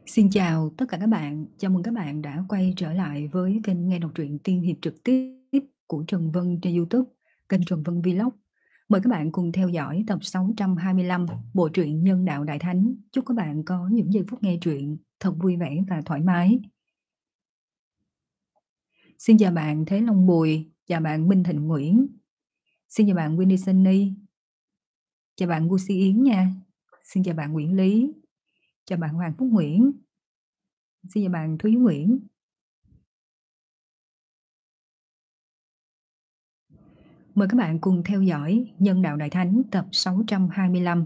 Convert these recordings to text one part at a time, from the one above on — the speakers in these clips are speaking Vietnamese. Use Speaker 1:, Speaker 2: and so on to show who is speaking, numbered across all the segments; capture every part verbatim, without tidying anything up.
Speaker 1: Xin chào tất cả các bạn, chào mừng các bạn đã quay trở lại với kênh nghe đọc truyện tiên hiệp trực tiếp của Trần Vân trên YouTube, kênh Trần Vân Vlog. Mời các bạn cùng theo dõi tập sáu trăm hai mươi lăm bộ truyện Nhân đạo Đại Thánh. Chúc các bạn có những giây phút nghe truyện thật vui vẻ và thoải mái. Xin chào bạn Thế Long Bùi, chào bạn Minh Thịnh Nguyễn, xin chào bạn Winnie Sunny, chào bạn Gucci Yến nha, xin chào bạn Nguyễn Lý, chào bạn Hoàng Phúc Nguyễn, xin chào bạn Thúy Nguyễn. Mời các bạn cùng theo dõi Nhân đạo Đại Thánh tập sáu trăm hai mươi lăm.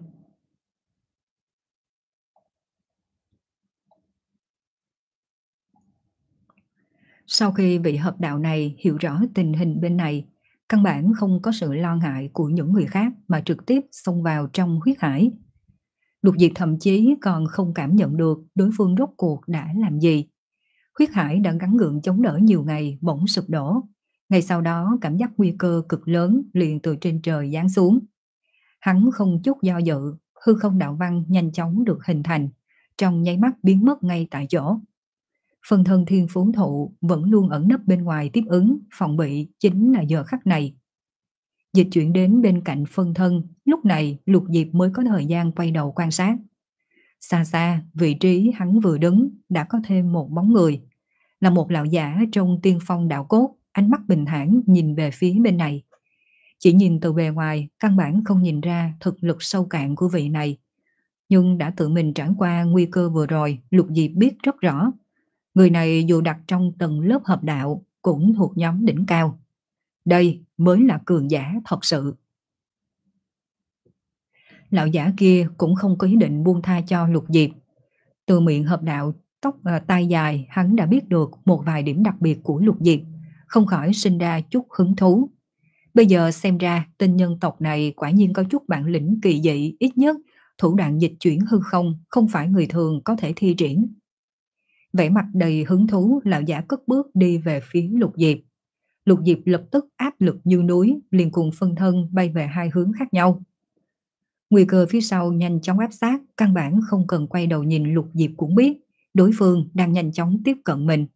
Speaker 1: Sau khi vị hợp đạo này hiểu rõ tình hình bên này, căn bản không có sự lo ngại của những người khác mà trực tiếp xông vào trong huyết hải. Lục Diệp thậm chí còn không cảm nhận được đối phương rốt cuộc đã làm gì. Huyết hải đã gắng gượng chống đỡ nhiều ngày bỗng sụp đổ. Ngày sau đó cảm giác nguy cơ cực lớn liền từ trên trời giáng xuống. Hắn không chút do dự, hư không đạo văn nhanh chóng được hình thành, trong nháy mắt biến mất ngay tại chỗ. Phân thân thiên phú thụ vẫn luôn ẩn nấp bên ngoài tiếp ứng, phòng bị chính là giờ khắc này. Dịch chuyển đến bên cạnh phân thân, lúc này Lục Diệp mới có thời gian quay đầu quan sát. Xa xa, vị trí hắn vừa đứng đã có thêm một bóng người, là một lão giả trong tiên phong đạo cốt, ánh mắt bình thản nhìn về phía bên này. Chỉ nhìn từ bề ngoài, căn bản không nhìn ra thực lực sâu cạn của vị này. Nhưng đã tự mình trải qua nguy cơ vừa rồi, Lục Diệp biết rất rõ. Người này dù đặt trong tầng lớp hợp đạo cũng thuộc nhóm đỉnh cao. Đây mới là cường giả thật sự. Lão giả kia cũng không có ý định buông tha cho Lục Diệp. Từ miệng hợp đạo tóc à, tai dài, hắn đã biết được một vài điểm đặc biệt của Lục Diệp, không khỏi sinh ra chút hứng thú. Bây giờ xem ra tên nhân tộc này quả nhiên có chút bản lĩnh kỳ dị, ít nhất thủ đoạn dịch chuyển hư không không phải người thường có thể thi triển. Vẻ mặt đầy hứng thú, lão giả cất bước đi về phía Lục Diệp. Lục Diệp lập tức áp lực như núi, liền cùng phân thân bay về hai hướng khác nhau. Nguy cơ phía sau nhanh chóng áp sát, căn bản không cần quay đầu nhìn Lục Diệp cũng biết đối phương đang nhanh chóng tiếp cận mình.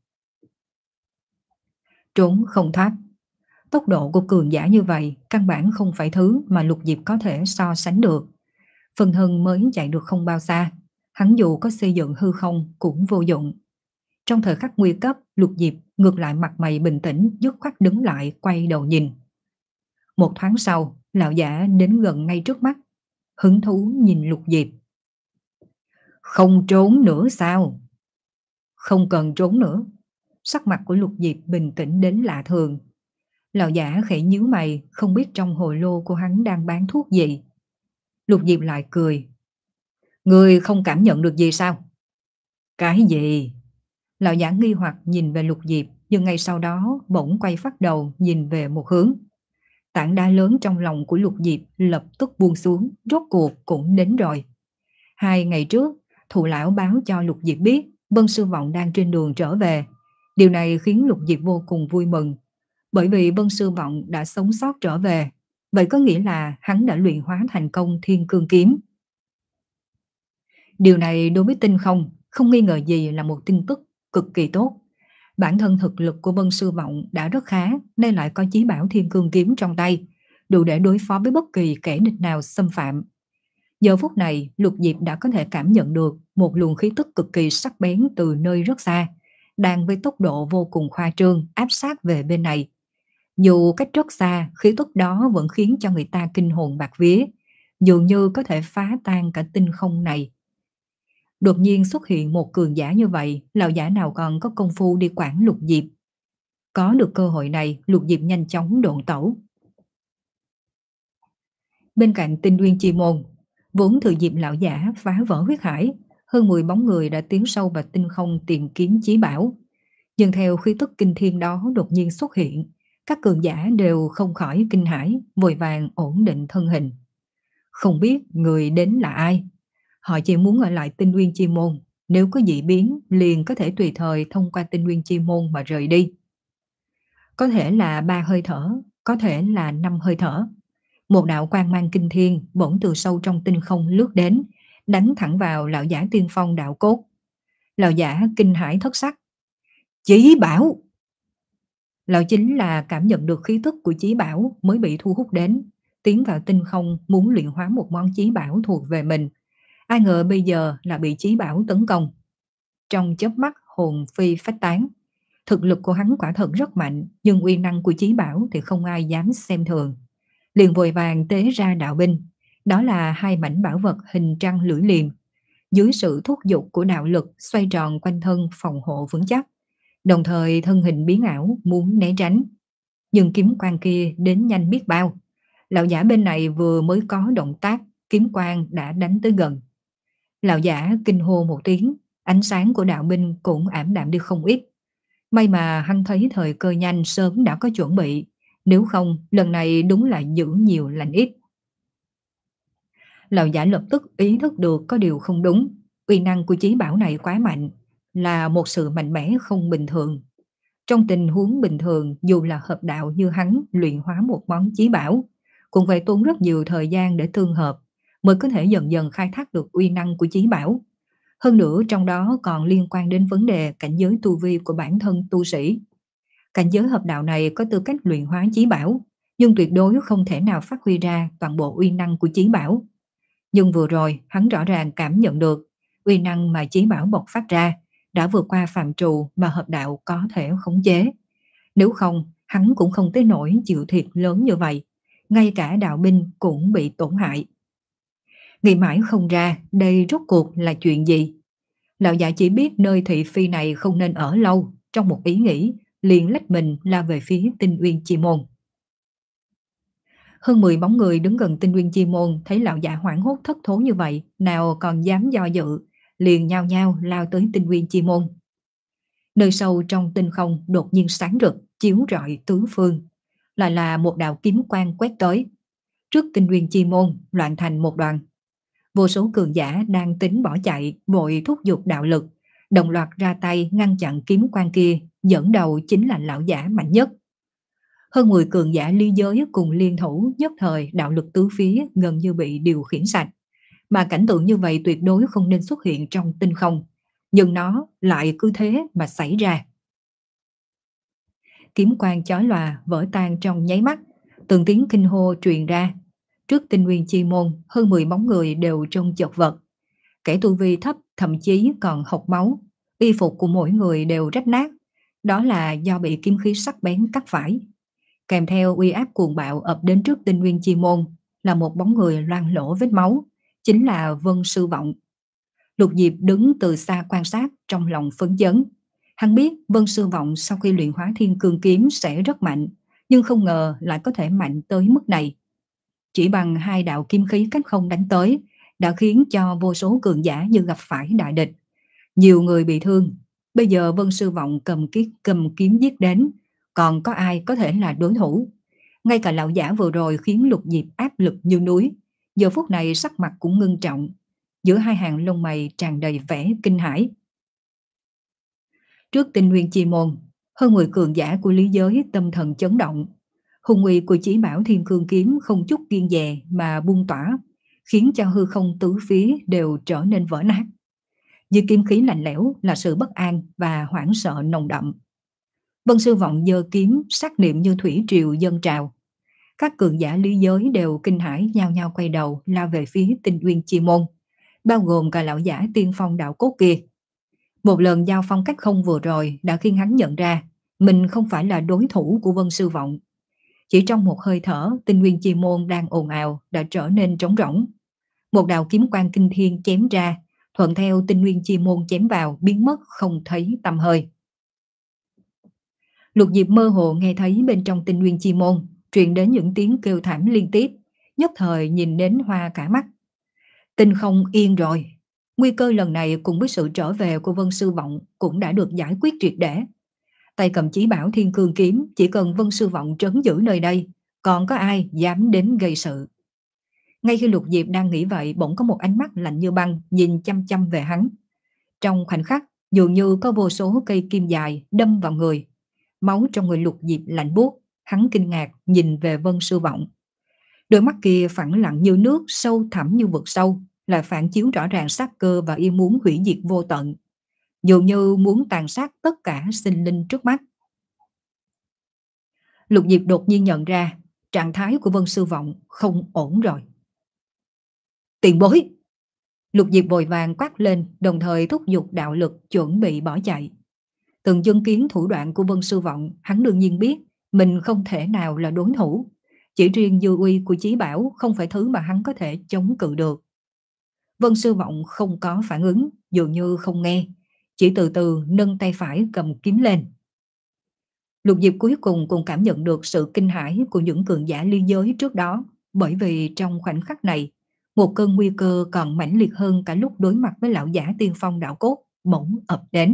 Speaker 1: Trốn không thoát. Tốc độ của cường giả như vậy căn bản không phải thứ mà Lục Diệp có thể so sánh được. Phân thân mới chạy được không bao xa, hắn dù có xây dựng hư không cũng vô dụng. Trong thời khắc nguy cấp, Lục Diệp ngược lại mặt mày bình tĩnh, dứt khoát đứng lại quay đầu nhìn. Một thoáng sau, lão giả đến gần ngay trước mắt, hứng thú nhìn Lục Diệp. Không trốn nữa sao? Không cần trốn nữa. Sắc mặt của Lục Diệp bình tĩnh đến lạ thường. Lão giả khẽ nhíu mày, không biết trong hồ lô của hắn đang bán thuốc gì. Lục Diệp lại cười. Người không cảm nhận được gì sao? Cái gì? Lão giả nghi hoặc nhìn về Lục Diệp, nhưng ngay sau đó bỗng quay phát đầu nhìn về một hướng. Tảng đá lớn trong lòng của Lục Diệp lập tức buông xuống, rốt cuộc cũng đến rồi. Hai ngày trước, thụ lão báo cho Lục Diệp biết Vân Sư Vọng đang trên đường trở về. Điều này khiến Lục Diệp vô cùng vui mừng, bởi vì Vân Sư Vọng đã sống sót trở về. Vậy có nghĩa là hắn đã luyện hóa thành công Thiên Cương Kiếm. Điều này đối với Tinh Không không nghi ngờ gì là một tin tức cực kỳ tốt. Bản thân thực lực của Vân Sư Vọng đã rất khá, nên lại có chí bảo Thiên Cương Kiếm trong tay, đủ để đối phó với bất kỳ kẻ địch nào xâm phạm. Giờ phút này, Lục Diệp đã có thể cảm nhận được một luồng khí tức cực kỳ sắc bén từ nơi rất xa, đang với tốc độ vô cùng khoa trương áp sát về bên này. Dù cách rất xa, khí tức đó vẫn khiến cho người ta kinh hồn bạt vía, dường như có thể phá tan cả tinh không này. Đột nhiên xuất hiện một cường giả như vậy, lão giả nào còn có công phu đi quản Lục Diệp. Có được cơ hội này, Lục Diệp nhanh chóng độn tẩu. Bên cạnh Tinh Uyên Chi Môn, vốn thừa dịp lão giả phá vỡ huyết hải, hơn mười bóng người đã tiến sâu vào tinh không tìm kiếm chí bảo. Nhưng theo khí tức kinh thiên đó đột nhiên xuất hiện, các cường giả đều không khỏi kinh hãi, vội vàng ổn định thân hình. Không biết người đến là ai? Họ chỉ muốn ở lại Tinh Uyên Chi Môn, nếu có dị biến liền có thể tùy thời thông qua Tinh Uyên Chi Môn mà rời đi. Có thể là ba hơi thở, có thể là năm hơi thở. Một đạo quang mang kinh thiên bỗng từ sâu trong tinh không lướt đến, đánh thẳng vào lão giả tiên phong đạo cốt. Lão giả kinh hãi thất sắc. Chí bảo! Lão chính là cảm nhận được khí tức của chí bảo mới bị thu hút đến, tiến vào tinh không muốn luyện hóa một món chí bảo thuộc về mình. Ai ngờ bây giờ là bị chí bảo tấn công. Trong chớp mắt hồn phi phách tán. Thực lực của hắn quả thật rất mạnh, nhưng uy năng của chí bảo thì không ai dám xem thường. Liền vội vàng tế ra đạo binh. Đó là hai mảnh bảo vật hình trăng lưỡi liềm. Dưới sự thúc giục của đạo lực xoay tròn quanh thân phòng hộ vững chắc, đồng thời thân hình biến ảo muốn né tránh. Nhưng kiếm quang kia đến nhanh biết bao. Lão giả bên này vừa mới có động tác, kiếm quang đã đánh tới gần. Lão giả kinh hô một tiếng, ánh sáng của đạo binh cũng ảm đạm đi không ít. May mà hắn thấy thời cơ nhanh sớm đã có chuẩn bị, nếu không lần này đúng là giữ nhiều lành ít. Lão giả lập tức ý thức được có điều không đúng, uy năng của chí bảo này quá mạnh, là một sự mạnh mẽ không bình thường. Trong tình huống bình thường, dù là hợp đạo như hắn luyện hóa một món chí bảo, cũng phải tốn rất nhiều thời gian để tương hợp, mới có thể dần dần khai thác được uy năng của chí bảo. Hơn nữa trong đó còn liên quan đến vấn đề cảnh giới tu vi của bản thân tu sĩ. Cảnh giới hợp đạo này có tư cách luyện hóa chí bảo, nhưng tuyệt đối không thể nào phát huy ra toàn bộ uy năng của chí bảo. Nhưng vừa rồi hắn rõ ràng cảm nhận được uy năng mà chí bảo bộc phát ra đã vượt qua phạm trù mà hợp đạo có thể khống chế. Nếu không, hắn cũng không tới nỗi chịu thiệt lớn như vậy. Ngay cả đạo binh cũng bị tổn hại. Nghĩ mãi không ra đây rốt cuộc là chuyện gì. Lão giả chỉ biết nơi thị phi này không nên ở lâu. Trong một ý nghĩ, liền lách mình lao về phía Tinh Uyên Chi Môn. Hơn mười bóng người đứng gần Tinh Uyên Chi Môn thấy lão giả hoảng hốt thất thố như vậy, nào còn dám do dự, liền nhao nhao lao tới Tinh Uyên Chi Môn. Nơi sâu trong tinh không đột nhiên sáng rực, chiếu rọi tứ phương, lại là một đạo kiếm quang quét tới. Trước Tinh Uyên Chi Môn loạn thành một đoàn. Vô số cường giả đang tính bỏ chạy, vội thúc giục đạo lực, đồng loạt ra tay ngăn chặn kiếm quang kia, dẫn đầu chính là lão giả mạnh nhất. Hơn mười cường giả ly giới cùng liên thủ, nhất thời đạo lực tứ phía gần như bị điều khiển sạch. Mà cảnh tượng như vậy tuyệt đối không nên xuất hiện trong tinh không, nhưng nó lại cứ thế mà xảy ra. Kiếm quang chói lòa vỡ tan trong nháy mắt, từng tiếng kinh hô truyền ra. Trước Tinh Nguyên Chi Môn, hơn mười bóng người đều trông chật vật. Kẻ tu vi thấp thậm chí còn hộc máu, y phục của mỗi người đều rách nát. Đó là do bị kiếm khí sắc bén cắt phải. Kèm theo uy áp cuồng bạo ập đến trước Tinh Nguyên Chi Môn là một bóng người loang lỗ vết máu, chính là Vân Sư Vọng. Lục Diệp đứng từ xa quan sát, trong lòng phấn chấn. Hắn biết Vân Sư Vọng sau khi luyện hóa Thiên Cương Kiếm sẽ rất mạnh, nhưng không ngờ lại có thể mạnh tới mức này. Chỉ bằng hai đạo kim khí cách không đánh tới, đã khiến cho vô số cường giả như gặp phải đại địch. Nhiều người bị thương, bây giờ Vân Sư Vọng cầm kiết cầm kiếm giết đến, còn có ai có thể là đối thủ. Ngay cả lão giả vừa rồi khiến Lục Diệp áp lực như núi, giờ phút này sắc mặt cũng ngưng trọng, giữa hai hàng lông mày tràn đầy vẻ kinh hãi. Trước Tinh Nguyên Chi Môn, hơn mười cường giả của lý giới tâm thần chấn động. Hùng uy của chỉ bảo Thiên Cương Kiếm không chút kiêng dè mà buông tỏa, khiến cho hư không tứ phía đều trở nên vỡ nát. Dưới kiếm khí lạnh lẽo là sự bất an và hoảng sợ nồng đậm. Vân Sư Vọng giơ kiếm, sát niệm như thủy triều dâng trào. Các cường giả lý giới đều kinh hãi nhao nhao quay đầu lao về phía Tinh Uyên Chi Môn, bao gồm cả lão giả tiên phong đạo cốt kia. Một lần giao phong cách không vừa rồi đã khiến hắn nhận ra mình không phải là đối thủ của Vân Sư Vọng. Chỉ trong một hơi thở, Tinh Uyên Chi Môn đang ồn ào đã trở nên trống rỗng. Một đạo kiếm quang kinh thiên chém ra, thuận theo Tinh Uyên Chi Môn chém vào biến mất không thấy tăm hơi. Lục Diệp mơ hồ nghe thấy bên trong Tinh Uyên Chi Môn truyền đến những tiếng kêu thảm liên tiếp, nhất thời nhìn đến hoa cả mắt. Tinh không yên rồi. Nguy cơ lần này cùng với sự trở về của Vân Sư Vọng cũng đã được giải quyết triệt để. Tay cầm chí bảo Thiên Cương Kiếm, chỉ cần Vân Sư Vọng trấn giữ nơi đây, còn có ai dám đến gây sự. Ngay khi Lục Diệp đang nghĩ vậy, bỗng có một ánh mắt lạnh như băng nhìn chăm chăm về hắn. Trong khoảnh khắc, dường như có vô số cây kim dài đâm vào người. Máu trong người Lục Diệp lạnh buốt, hắn kinh ngạc nhìn về Vân Sư Vọng. Đôi mắt kia phẳng lặng như nước, sâu thẳm như vực sâu, lại phản chiếu rõ ràng sát cơ và ý muốn hủy diệt vô tận. dường như muốn tàn sát tất cả sinh linh trước mắt. Lục Diệp đột nhiên nhận ra trạng thái của Vân Sư Vọng không ổn rồi. Tiền bối! Lục Diệp vội vàng quát lên, đồng thời thúc giục đạo lực chuẩn bị bỏ chạy. Từng chứng kiến thủ đoạn của Vân Sư Vọng, hắn đương nhiên biết mình không thể nào là đối thủ. Chỉ riêng dư uy của Chí Bảo không phải thứ mà hắn có thể chống cự được. Vân Sư Vọng không có phản ứng, dường như không nghe, chỉ từ từ nâng tay phải cầm kiếm lên. Lục Diệp cuối cùng cũng cảm nhận được sự kinh hãi của những cường giả liên giới trước đó, bởi vì trong khoảnh khắc này, một cơn nguy cơ còn mãnh liệt hơn cả lúc đối mặt với lão giả tiên phong đạo cốt bỗng ập đến.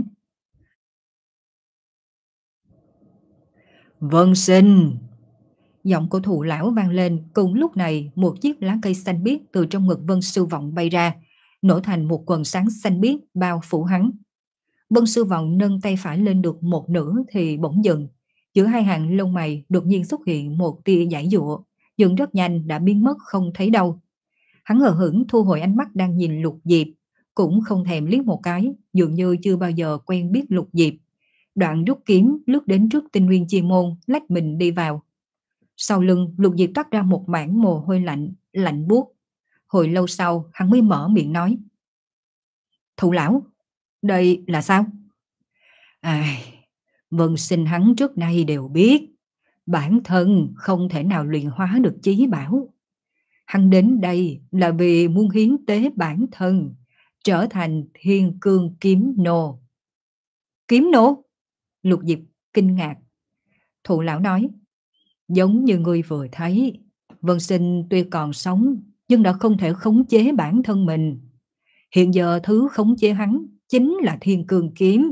Speaker 1: Vân Sinh! Giọng của Thụ lão vang lên, cùng lúc này một chiếc lá cây xanh biếc từ trong ngực Vân Sư Vọng bay ra, nổ thành một quần sáng xanh biếc bao phủ hắn. Vân Sư Vọng nâng tay phải lên được một nửa thì bỗng dừng, giữa hai hàng lông mày đột nhiên xuất hiện một tia giãy giụa, nhưng rất nhanh đã biến mất không thấy đâu. Hắn hờ hững thu hồi ánh mắt đang nhìn Lục Diệp, cũng không thèm liếc một cái, dường như chưa bao giờ quen biết Lục Diệp. Đoạn rút kiếm lướt đến trước Tinh Nguyên Chi Môn, lách mình đi vào. Sau lưng Lục Diệp toát ra một mảng mồ hôi lạnh, lạnh buốt. Hồi lâu sau hắn mới mở miệng nói: Thụ lão, đây là sao? Ai, Vân Sinh hắn trước nay đều biết, bản thân không thể nào luyện hóa được chí bảo. Hắn đến đây là vì muốn hiến tế bản thân, trở thành thiên cương kiếm nô. Kiếm nô? Lục Diệp kinh ngạc. Thụ lão nói: Giống như ngươi vừa thấy, Vân Sinh tuy còn sống nhưng đã không thể khống chế bản thân mình. Hiện giờ thứ khống chế hắn chính là thiên cương kiếm.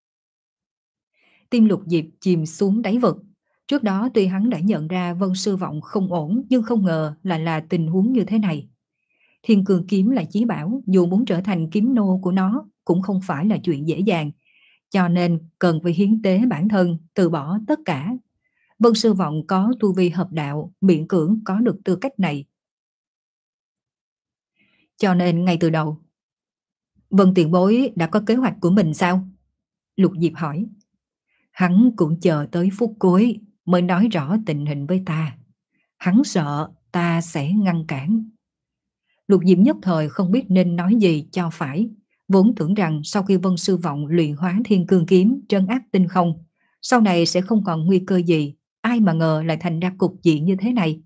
Speaker 1: Tim Lục Diệp chìm xuống đáy vực. Trước đó tuy hắn đã nhận ra Vân Sư Vọng không ổn, nhưng không ngờ là là tình huống như thế này. Thiên cương kiếm là chí bảo, dù muốn trở thành kiếm nô của nó cũng không phải là chuyện dễ dàng, cho nên cần phải hiến tế bản thân, từ bỏ tất cả. Vân Sư Vọng có tu vi hợp đạo, miễn cưỡng có được tư cách này. Cho nên ngay từ đầu, Vân tiền bối đã có kế hoạch của mình sao? Lục Diệp hỏi. Hắn cũng chờ tới phút cuối mới nói rõ tình hình với ta. Hắn sợ ta sẽ ngăn cản. Lục Diệp nhất thời không biết nên nói gì cho phải. Vốn tưởng rằng sau khi Vân Sư Vọng luyện hóa thiên cương kiếm trấn áp tinh không, sau này sẽ không còn nguy cơ gì. Ai mà ngờ lại thành ra cục diện như thế này.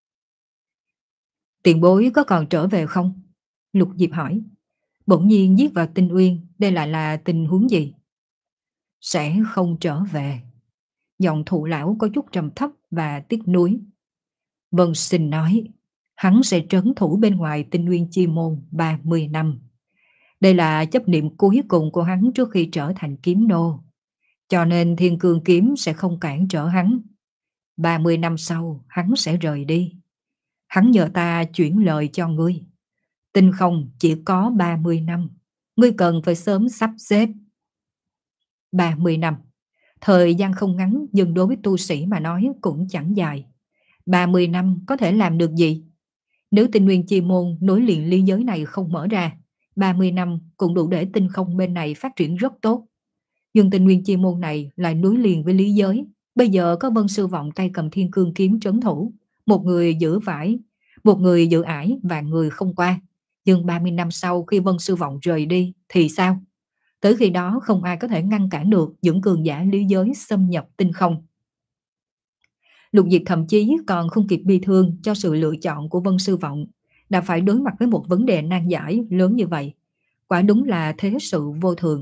Speaker 1: Tiền bối có còn trở về không? Lục Diệp hỏi. Bỗng nhiên giết vào Tinh Uyên, đây lại là tình huống gì? Sẽ không trở về. Giọng Thụ lão có chút trầm thấp và tiếc nuối. Vân Sinh nói, hắn sẽ trấn thủ bên ngoài Tinh Nguyên Chi Môn ba mươi năm. Đây là chấp niệm cuối cùng của hắn trước khi trở thành kiếm nô. Cho nên thiên cương kiếm sẽ không cản trở hắn. ba mươi năm sau, hắn sẽ rời đi. Hắn nhờ ta chuyển lời cho ngươi. Tinh không chỉ có ba mươi năm. Ngươi cần phải sớm sắp xếp. ba mươi năm. Thời gian không ngắn, nhưng đối với tu sĩ mà nói cũng chẳng dài. ba mươi năm có thể làm được gì? Nếu Tinh Nguyên Chi Môn nối liền liên giới này không mở ra, ba mươi năm cũng đủ để tinh không bên này phát triển rất tốt. Nhưng Tinh Nguyên Chi Môn này lại nối liền với lý giới. Bây giờ có Vân Sư Vọng tay cầm thiên cương kiếm trấn thủ, một người giữ vải, một người giữ ải và người không qua. Nhưng ba mươi năm sau khi Vân Sư Vọng rời đi thì sao? Tới khi đó không ai có thể ngăn cản được những cường giả lý giới xâm nhập tinh không. Lục Diệp thậm chí còn không kịp bi thương cho sự lựa chọn của Vân Sư Vọng, đã phải đối mặt với một vấn đề nan giải lớn như vậy. Quả đúng là thế sự vô thường.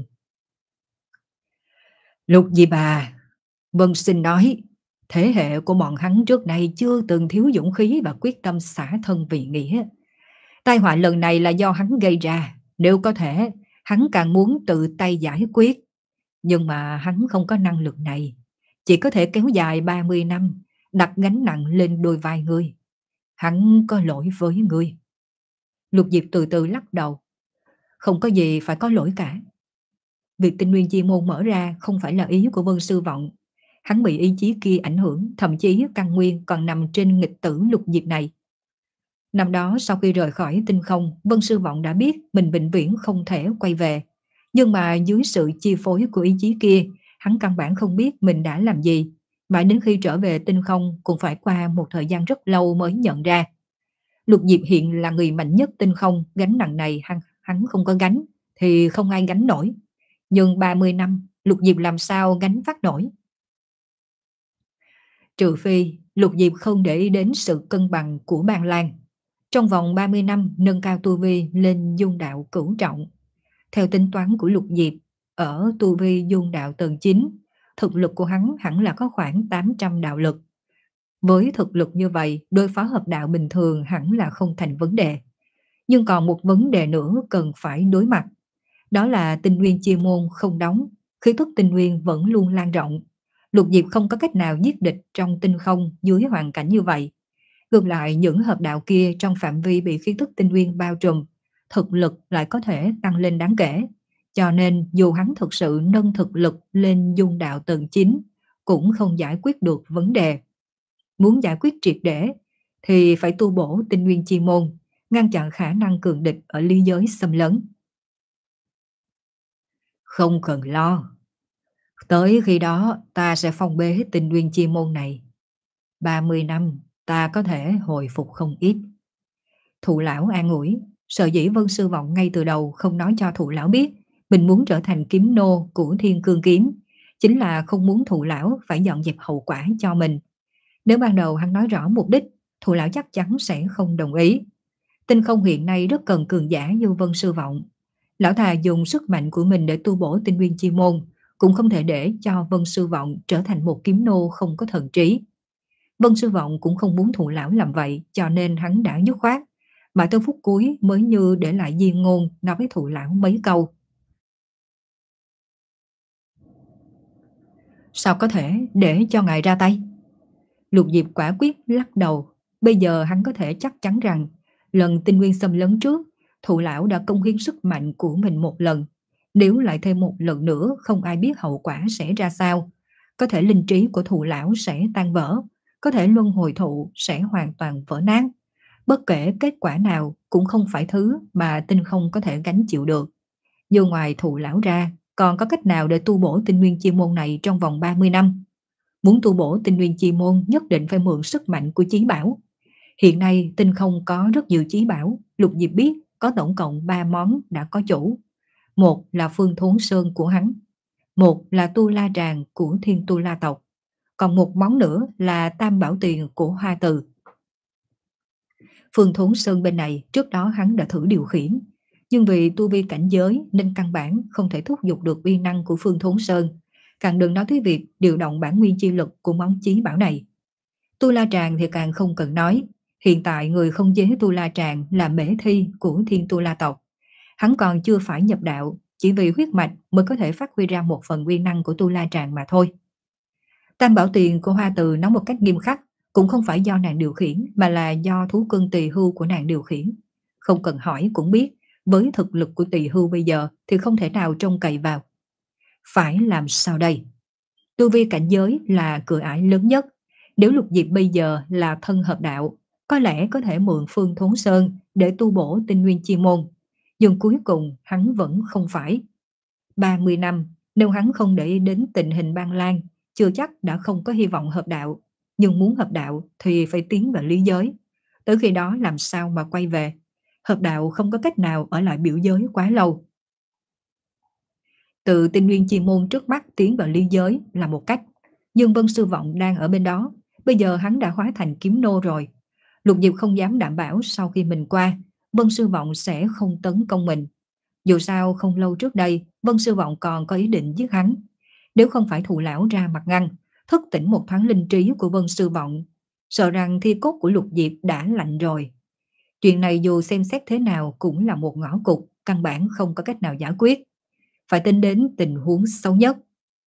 Speaker 1: Lục Diệp à, Vân Sinh nói, thế hệ của bọn hắn trước đây chưa từng thiếu dũng khí và quyết tâm xả thân vì nghĩa. Tai họa lần này là do hắn gây ra, nếu có thể, hắn càng muốn tự tay giải quyết. Nhưng mà hắn không có năng lực này, chỉ có thể kéo dài ba mươi năm, đặt gánh nặng lên đôi vai ngươi. Hắn có lỗi với ngươi. Lục Diệp từ từ lắc đầu. Không có gì phải có lỗi cả. Việc Tinh Nguyên Chi Môn mở ra không phải là ý của Vân Sư Vọng. Hắn bị ý chí kia ảnh hưởng, thậm chí căn nguyên còn nằm trên nghịch tử Lục Diệp này. Năm đó sau khi rời khỏi tinh không, Vân Sư Vọng đã biết mình vĩnh viễn không thể quay về. Nhưng mà dưới sự chi phối của ý chí kia, hắn căn bản không biết mình đã làm gì. Mãi đến khi trở về tinh không cũng phải qua một thời gian rất lâu mới nhận ra. Lục Diệp hiện là người mạnh nhất tinh không, gánh nặng này hắn, hắn không có gánh, thì không ai gánh nổi. Nhưng ba mươi năm, Lục Diệp làm sao gánh phát nổi? Trừ phi, Lục Diệp không để ý đến sự cân bằng của Bàn Lan. Trong vòng ba mươi năm nâng cao tu vi lên dung đạo cửu trọng. Theo tính toán của Lục Diệp, ở tu vi dung đạo tầng chín, thực lực của hắn hẳn là có khoảng tám trăm đạo lực. Với thực lực như vậy, đối phó hợp đạo bình thường hẳn là không thành vấn đề. Nhưng còn một vấn đề nữa cần phải đối mặt. Đó là tinh nguyên chia môn không đóng, khí thức tinh nguyên vẫn luôn lan rộng. Lục Diệp không có cách nào giết địch trong tinh không dưới hoàn cảnh như vậy. Ngược lại, những hợp đạo kia trong phạm vi bị khí thức tinh nguyên bao trùm, thực lực lại có thể tăng lên đáng kể. Cho nên dù hắn thực sự nâng thực lực lên dung đạo tầng chín, cũng không giải quyết được vấn đề. Muốn giải quyết triệt để thì phải tu bổ tinh nguyên chi môn, ngăn chặn khả năng cường địch ở lý giới xâm lấn. Không cần lo. Tới khi đó ta sẽ phong bế tinh nguyên chi môn này. ba mươi năm ta có thể hồi phục không ít. Thụ lão an ủi, sợ dĩ Vân Sư Vọng ngay từ đầu không nói cho thụ lão biết mình muốn trở thành kiếm nô của Thiên Cương Kiếm, chính là không muốn thụ lão phải dọn dẹp hậu quả cho mình. Nếu ban đầu hắn nói rõ mục đích, thụ lão chắc chắn sẽ không đồng ý. Tinh không hiện nay rất cần cường giả như Vân Sư Vọng. Lão thà dùng sức mạnh của mình để tu bổ tinh nguyên chi môn, cũng không thể để cho Vân Sư Vọng trở thành một kiếm nô không có thần trí. Vân Sư Vọng cũng không muốn thụ lão làm vậy, cho nên hắn đã dứt khoát. Mà tới phút cuối mới như để lại di ngôn nói với thụ lão mấy câu. Sao có thể để cho ngài ra tay? Lục Diệp quả quyết lắc đầu. Bây giờ hắn có thể chắc chắn rằng lần tinh nguyên xâm lấn trước, thụ lão đã công hiến sức mạnh của mình một lần. Nếu lại thêm một lần nữa, không ai biết hậu quả sẽ ra sao. Có thể linh trí của thụ lão sẽ tan vỡ, có thể luân hồi thụ sẽ hoàn toàn vỡ nát. Bất kể kết quả nào cũng không phải thứ mà tinh không có thể gánh chịu được. Dù ngoài thụ lão ra, còn có cách nào để tu bổ tinh nguyên chi môn này trong vòng ba mươi năm? Muốn tu bổ tinh nguyên chi môn nhất định phải mượn sức mạnh của chí bảo. Hiện nay tinh không có rất nhiều chí bảo, Lục Diệp biết có tổng cộng ba món đã có chủ. Một là Phương Thốn Sơn của hắn, một là Tu La Tràng của Thiên Tu La tộc, còn một món nữa là Tam Bảo Tiền của Hoa Từ. Phương Thốn Sơn bên này trước đó hắn đã thử điều khiển, nhưng vì tu vi cảnh giới nên căn bản không thể thúc giục được uy năng của Phương Thốn Sơn, càng đừng nói tới việc điều động bản nguyên chi lực của món chí bảo này. Tu La Tràng thì càng không cần nói, hiện tại người không chế Tu La Tràng là Mễ Thi của Thiên Tu La tộc. Hắn còn chưa phải nhập đạo, chỉ vì huyết mạch mới có thể phát huy ra một phần uy năng của Tu La Tràng mà thôi. Tam Bảo Tiền của Hoa Từ nói một cách nghiêm khắc, cũng không phải do nàng điều khiển mà là do thú cưng Tỳ Hưu của nàng điều khiển. Không cần hỏi cũng biết, với thực lực của Tỳ Hưu bây giờ thì không thể nào trông cậy vào. Phải làm sao đây? Tu vi cảnh giới là cửa ải lớn nhất. Nếu Lục Diệp bây giờ là thân hợp đạo, có lẽ có thể mượn Phương Thốn Sơn để tu bổ tinh nguyên chi môn. Nhưng cuối cùng hắn vẫn không phải. ba mươi năm, nếu hắn không để ý đến tình hình Ban Lan, chưa chắc đã không có hy vọng hợp đạo. Nhưng muốn hợp đạo thì phải tiến vào lý giới. Tới khi đó làm sao mà quay về? Hợp đạo không có cách nào ở lại biểu giới quá lâu. Từ tinh nguyên chi môn trước mắt tiến vào lý giới là một cách. Nhưng Vân Sư Vọng đang ở bên đó. Bây giờ hắn đã hóa thành kiếm nô rồi. Lục Diệp không dám đảm bảo sau khi mình qua, Vân Sư Vọng sẽ không tấn công mình. Dù sao không lâu trước đây, Vân Sư Vọng còn có ý định giết hắn. Nếu không phải thụ lão ra mặt ngăn, thức tỉnh một thoáng linh trí của Vân Sư Vọng, sợ rằng thi cốt của Lục Diệp đã lạnh rồi. Chuyện này dù xem xét thế nào cũng là một ngõ cụt, căn bản không có cách nào giải quyết. Phải tính đến tình huống xấu nhất.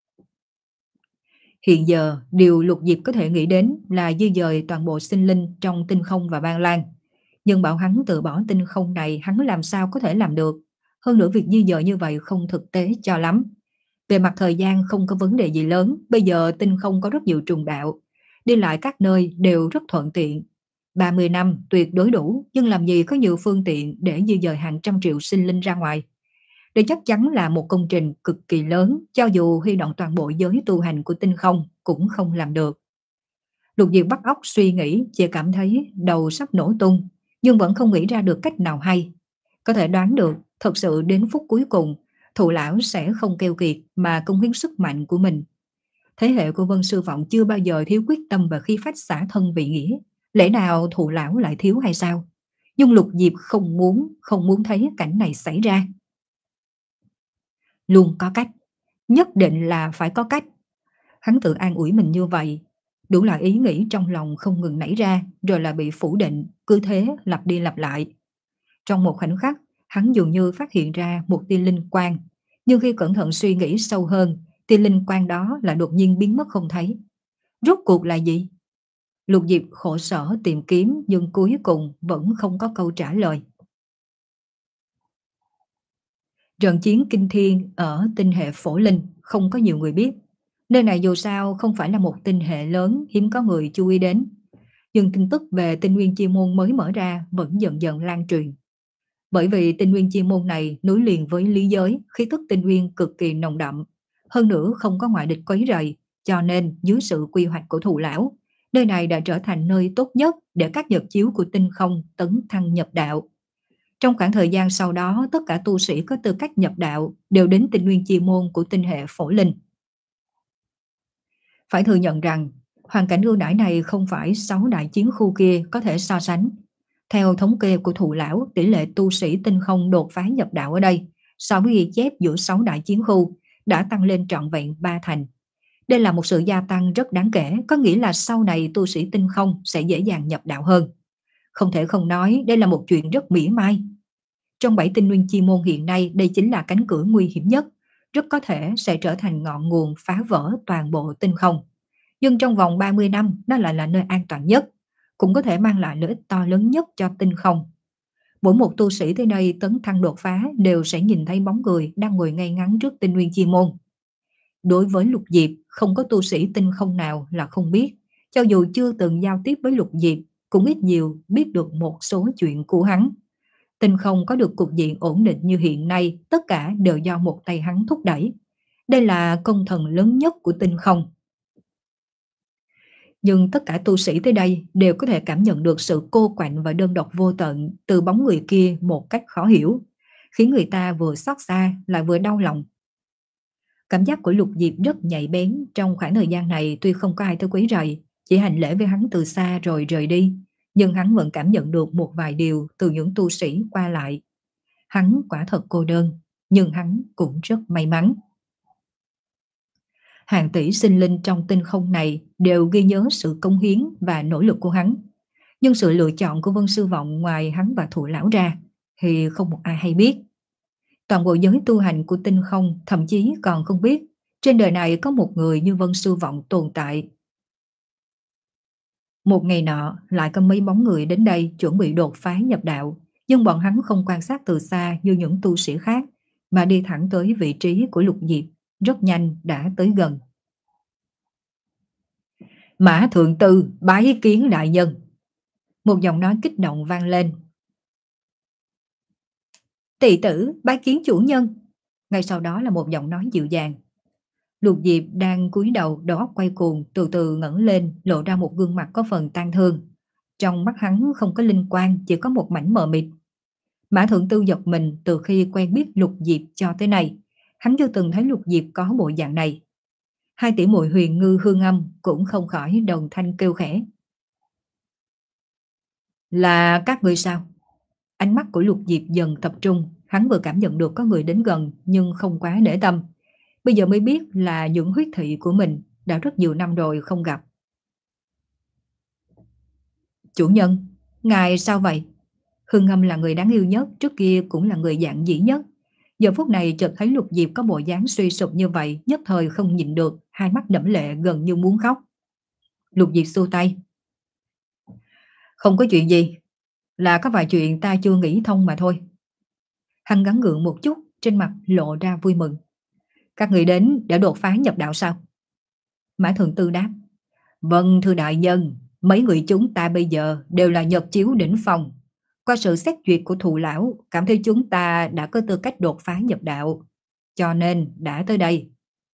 Speaker 1: Hiện giờ, điều Lục Diệp có thể nghĩ đến là di dời toàn bộ sinh linh trong tinh không và Ban Lan. Nhưng bảo hắn từ bỏ tinh không này hắn làm sao có thể làm được. Hơn nữa việc di dời như vậy không thực tế cho lắm. Về mặt thời gian không có vấn đề gì lớn, bây giờ tinh không có rất nhiều trùng đạo. Đi lại các nơi đều rất thuận tiện. ba mươi năm tuyệt đối đủ, nhưng làm gì có nhiều phương tiện để di dời hàng trăm triệu sinh linh ra ngoài. Đây chắc chắn là một công trình cực kỳ lớn, cho dù huy động toàn bộ giới tu hành của tinh không cũng không làm được. Lục Diệp bắt óc suy nghĩ, chỉ cảm thấy đầu sắp nổ tung, nhưng vẫn không nghĩ ra được cách nào hay. Có thể đoán được, thật sự đến phút cuối cùng, Thụ lão sẽ không keo kiệt mà cống hiến sức mạnh của mình. Thế hệ của Vân Sư Vọng chưa bao giờ thiếu quyết tâm và khí phách xả thân vì nghĩa. Lẽ nào Thụ lão lại thiếu hay sao? Nhưng Lục Diệp không muốn, không muốn thấy cảnh này xảy ra. Luôn có cách, nhất định là phải có cách. Hắn tự an ủi mình như vậy. Đủ loại ý nghĩ trong lòng không ngừng nảy ra, rồi là bị phủ định, cứ thế lặp đi lặp lại. Trong một khoảnh khắc, hắn dường như phát hiện ra một tia linh quang. Nhưng khi cẩn thận suy nghĩ sâu hơn, tia linh quang đó lại đột nhiên biến mất không thấy. Rốt cuộc là gì? Lục Diệp khổ sở tìm kiếm, nhưng cuối cùng vẫn không có câu trả lời. Trận chiến kinh thiên ở tinh hệ Phổ Linh không có nhiều người biết. Nơi này dù sao không phải là một tinh hệ lớn hiếm có người chú ý đến. Nhưng tin tức về tinh nguyên chi môn mới mở ra vẫn dần dần lan truyền. Bởi vì tinh nguyên chi môn này nối liền với lý giới, khí tức tinh nguyên cực kỳ nồng đậm. Hơn nữa không có ngoại địch quấy rầy, cho nên dưới sự quy hoạch của Thụ lão, nơi này đã trở thành nơi tốt nhất để các nhật chiếu của tinh không tấn thăng nhập đạo. Trong khoảng thời gian sau đó, tất cả tu sĩ có tư cách nhập đạo đều đến tinh nguyên chi môn của tinh hệ Phổ Linh. Phải thừa nhận rằng, hoàn cảnh ưu đãi này không phải sáu đại chiến khu kia có thể so sánh. Theo thống kê của Thụ lão, tỷ lệ tu sĩ tinh không đột phá nhập đạo ở đây, so với ghi chép giữa sáu đại chiến khu, đã tăng lên trọn vẹn ba thành. Đây là một sự gia tăng rất đáng kể, có nghĩa là sau này tu sĩ tinh không sẽ dễ dàng nhập đạo hơn. Không thể không nói, đây là một chuyện rất mỉa mai. Trong bảy tinh nguyên chi môn hiện nay, đây chính là cánh cửa nguy hiểm nhất, rất có thể sẽ trở thành ngọn nguồn phá vỡ toàn bộ tinh không. Nhưng trong vòng ba mươi năm, nó lại là nơi an toàn nhất, cũng có thể mang lại lợi ích to lớn nhất cho tinh không. Mỗi một tu sĩ tới đây tấn thăng đột phá đều sẽ nhìn thấy bóng người đang ngồi ngay ngắn trước tinh nguyên chi môn. Đối với Lục Diệp, không có tu sĩ tinh không nào là không biết, cho dù chưa từng giao tiếp với Lục Diệp, cũng ít nhiều biết được một số chuyện của hắn. Tinh không có được cục diện ổn định như hiện nay, tất cả đều do một tay hắn thúc đẩy. Đây là công thần lớn nhất của tinh không. Nhưng tất cả tu sĩ tới đây đều có thể cảm nhận được sự cô quạnh và đơn độc vô tận từ bóng người kia một cách khó hiểu, khiến người ta vừa xót xa lại vừa đau lòng. Cảm giác của Lục Diệp rất nhạy bén, trong khoảng thời gian này tuy không có ai tới quấy rầy, chỉ hành lễ với hắn từ xa rồi rời đi, nhưng hắn vẫn cảm nhận được một vài điều từ những tu sĩ qua lại. Hắn quả thật cô đơn, nhưng hắn cũng rất may mắn. Hàng tỷ sinh linh trong tinh không này đều ghi nhớ sự công hiến và nỗ lực của hắn. Nhưng sự lựa chọn của Vân Sư Vọng ngoài hắn và Thụ lão ra thì không một ai hay biết. Toàn bộ giới tu hành của tinh không thậm chí còn không biết trên đời này có một người như Vân Sư Vọng tồn tại. Một ngày nọ lại có mấy bóng người đến đây chuẩn bị đột phá nhập đạo, nhưng bọn hắn không quan sát từ xa như những tu sĩ khác mà đi thẳng tới vị trí của Lục Diệp, rất nhanh đã tới gần. Mã Thượng Tư bái kiến đại nhân. Một giọng nói kích động vang lên. Tỳ tử bái kiến chủ nhân. Ngay sau đó là một giọng nói dịu dàng. Lục Diệp đang cúi đầu, đầu óc quay cuồng, từ từ ngẩng lên, lộ ra một gương mặt có phần tang thương. Trong mắt hắn không có linh quang, chỉ có một mảnh mờ mịt. Mã Thượng Tư giật mình từ khi quen biết Lục Diệp cho tới nay, hắn chưa từng thấy Lục Diệp có bộ dạng này. Hai tỷ muội Huyền Ngư, Hương Âm cũng không khỏi đồng thanh kêu khẽ. Là các ngươi sao? Ánh mắt của Lục Diệp dần tập trung, hắn vừa cảm nhận được có người đến gần nhưng không quá để tâm. Bây giờ mới biết là những huyết thị của mình đã rất nhiều năm rồi không gặp. Chủ nhân, ngài sao vậy? Hương Ngâm là người đáng yêu nhất, trước kia cũng là người dạn dĩ nhất. Giờ phút này chợt thấy Lục Diệp có bộ dáng suy sụp như vậy, nhất thời không nhịn được, hai mắt đẫm lệ gần như muốn khóc. Lục Diệp xua tay. Không có chuyện gì, là có vài chuyện ta chưa nghĩ thông mà thôi. Hắn gắng gượng một chút, trên mặt lộ ra vui mừng. Các người đến để đột phá nhập đạo sao? Mã Thượng Tư đáp. Vâng thưa đại nhân, mấy người chúng ta bây giờ đều là nhật chiếu đỉnh phong. Qua sự xét duyệt của thụ lão, cảm thấy chúng ta đã có tư cách đột phá nhập đạo, cho nên đã tới đây.